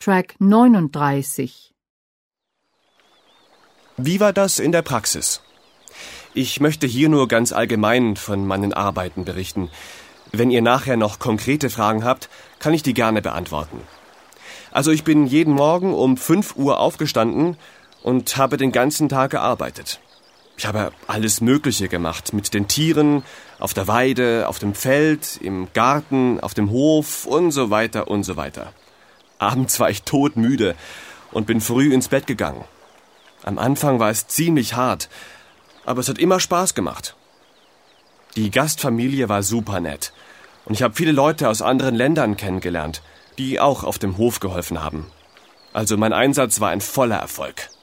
Track 39. Wie war das in der Praxis? Ich möchte hier nur ganz allgemein von meinen Arbeiten berichten. Wenn ihr nachher noch konkrete Fragen habt, kann ich die gerne beantworten. Also ich bin jeden Morgen um 5 Uhr aufgestanden und habe den ganzen Tag gearbeitet. Ich habe alles Mögliche gemacht, mit den Tieren, auf der Weide, auf dem Feld, im Garten, auf dem Hof und so weiter und so weiter. Abends war ich todmüde und bin früh ins Bett gegangen. Am Anfang war es ziemlich hart, aber es hat immer Spaß gemacht. Die Gastfamilie war super nett und ich habe viele Leute aus anderen Ländern kennengelernt, die auch auf dem Hof geholfen haben. Also mein Einsatz war ein voller Erfolg.